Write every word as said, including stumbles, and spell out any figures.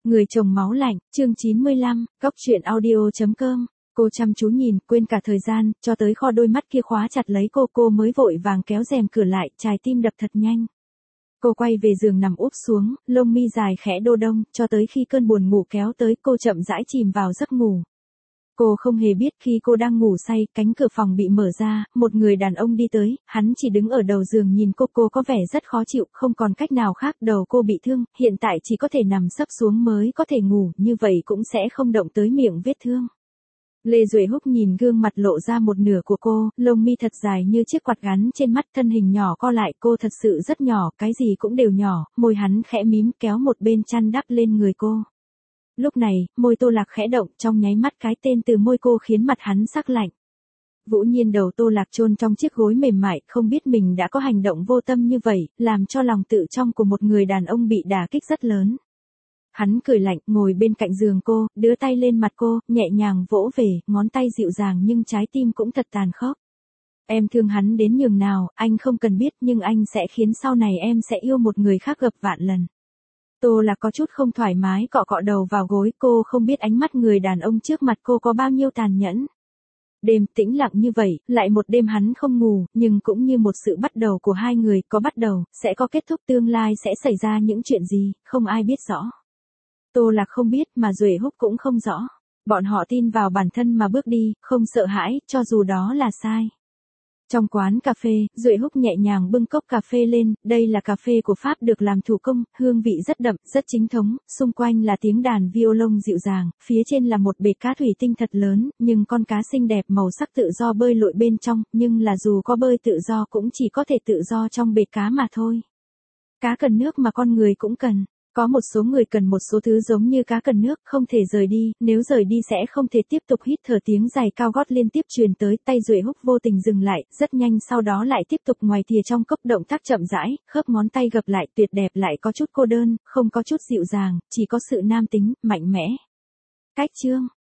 Người chồng máu lạnh, chương chín mươi lăm, góc truyện audio chấm com. Cô chăm chú nhìn, quên cả thời gian, cho tới kho đôi mắt kia khóa chặt lấy cô, cô mới vội vàng kéo rèm cửa lại, trái tim đập thật nhanh. Cô quay về giường nằm úp xuống, lông mi dài khẽ đô đông, cho tới khi cơn buồn ngủ kéo tới, cô chậm rãi chìm vào giấc ngủ. Cô không hề biết khi cô đang ngủ say, cánh cửa phòng bị mở ra, một người đàn ông đi tới, hắn chỉ đứng ở đầu giường nhìn cô, cô có vẻ rất khó chịu, không còn cách nào khác, đầu cô bị thương, hiện tại chỉ có thể nằm sấp xuống mới có thể ngủ, như vậy cũng sẽ không động tới miệng vết thương. Lê Duệ Húc nhìn gương mặt lộ ra một nửa của cô, lông mi thật dài như chiếc quạt gắn trên mắt, thân hình nhỏ co lại, cô thật sự rất nhỏ, cái gì cũng đều nhỏ, môi hắn khẽ mím kéo một bên chăn đắp lên người cô. Lúc này, môi Tô Lạc khẽ động, trong nháy mắt cái tên từ môi cô khiến mặt hắn sắc lạnh. Vũ nhiên đầu Tô Lạc chôn trong chiếc gối mềm mại, không biết mình đã có hành động vô tâm như vậy, làm cho lòng tự trọng của một người đàn ông bị đả kích rất lớn. Hắn cười lạnh, ngồi bên cạnh giường cô, đưa tay lên mặt cô, nhẹ nhàng vỗ về, ngón tay dịu dàng nhưng trái tim cũng thật tàn khốc. Em thương hắn đến nhường nào, anh không cần biết, nhưng anh sẽ khiến sau này em sẽ yêu một người khác gấp vạn lần. Tô Lạc có chút không thoải mái cọ cọ đầu vào gối, cô không biết ánh mắt người đàn ông trước mặt cô có bao nhiêu tàn nhẫn. Đêm tĩnh lặng như vậy, lại một đêm hắn không ngủ, nhưng cũng như một sự bắt đầu của hai người, có bắt đầu, sẽ có kết thúc, tương lai sẽ xảy ra những chuyện gì, không ai biết rõ. Tô Lạc không biết mà Duệ Húc cũng không rõ. Bọn họ tin vào bản thân mà bước đi, không sợ hãi, cho dù đó là sai. Trong quán cà phê, Duệ Húc nhẹ nhàng bưng cốc cà phê lên, đây là cà phê của Pháp được làm thủ công, hương vị rất đậm, rất chính thống, xung quanh là tiếng đàn violon dịu dàng, phía trên là một bể cá thủy tinh thật lớn, nhưng con cá xinh đẹp màu sắc tự do bơi lội bên trong, nhưng là dù có bơi tự do cũng chỉ có thể tự do trong bể cá mà thôi. Cá cần nước mà con người cũng cần. Có một số người cần một số thứ giống như cá cần nước, không thể rời đi, nếu rời đi sẽ không thể tiếp tục hít thở. Tiếng giày cao gót liên tiếp truyền tới, tay Duệ Húc vô tình dừng lại, rất nhanh sau đó lại tiếp tục ngoài thìa trong cốc, động tác chậm rãi, khớp ngón tay gập lại, tuyệt đẹp lại có chút cô đơn, không có chút dịu dàng, chỉ có sự nam tính, mạnh mẽ. Cách chương